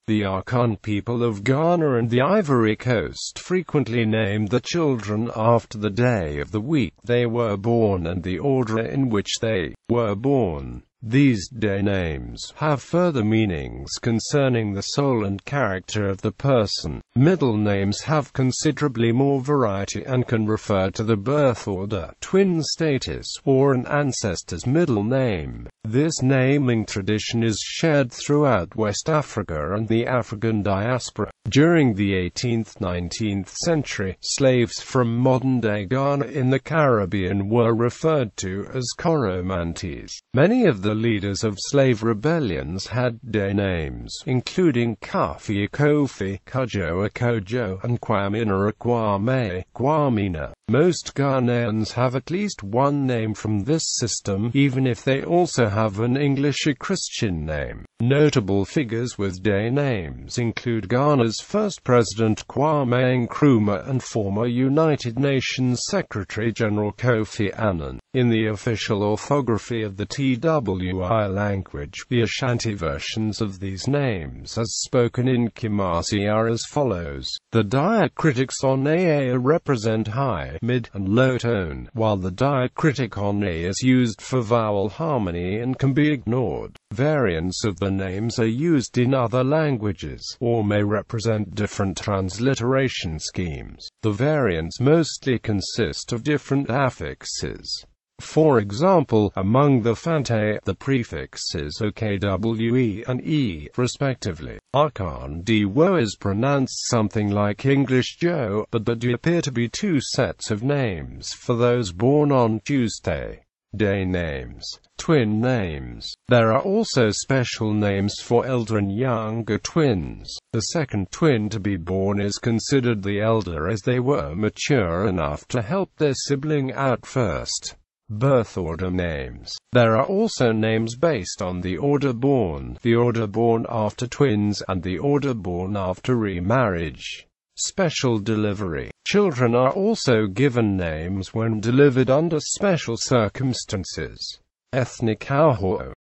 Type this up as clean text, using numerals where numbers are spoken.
The Akan people of Ghana and the Ivory Coast frequently named the children after the day of the week they were born and the order in which they were born. These day names have further meanings concerning the soul and character of the person. Middle names have considerably more variety and can refer to the birth order, twin status, or an ancestor's middle name. This naming tradition is shared throughout West Africa and the African diaspora. During the 18th–19th century, slaves from modern-day Ghana in the Caribbean were referred to as Coromantes. Many of the leaders of slave rebellions had day names, including Kofi Kofi, Kojo Kojo, and Kwamina Kwame, Kwamina. Most Ghanaians have at least one name from this system, even if they also have an English or Christian name. Notable figures with day names include Ghana's first president Kwame Nkrumah and former United Nations Secretary-General Kofi Annan. In the official orthography of the TWI language, the Ashanti versions of these names as spoken in Kumasi are as follows. The diacritics on AA represent high, mid, and low tone, while the diacritic on A is used for vowel harmony and can be ignored. Variants of the names are used in other languages, or may represent different transliteration schemes. The variants mostly consist of different affixes. For example, among the Fante, the prefixes OKWE and E, respectively. Akan Diwo is pronounced something like English Joe, but there do appear to be two sets of names for those born on Tuesday. Day names. Twin names. There are also special names for elder and younger twins. The second twin to be born is considered the elder as they were mature enough to help their sibling out first. Birth order names. There are also names based on the order born after twins, and the order born after remarriage. Special delivery. Children are also given names when delivered under special circumstances. Ethnic Aho.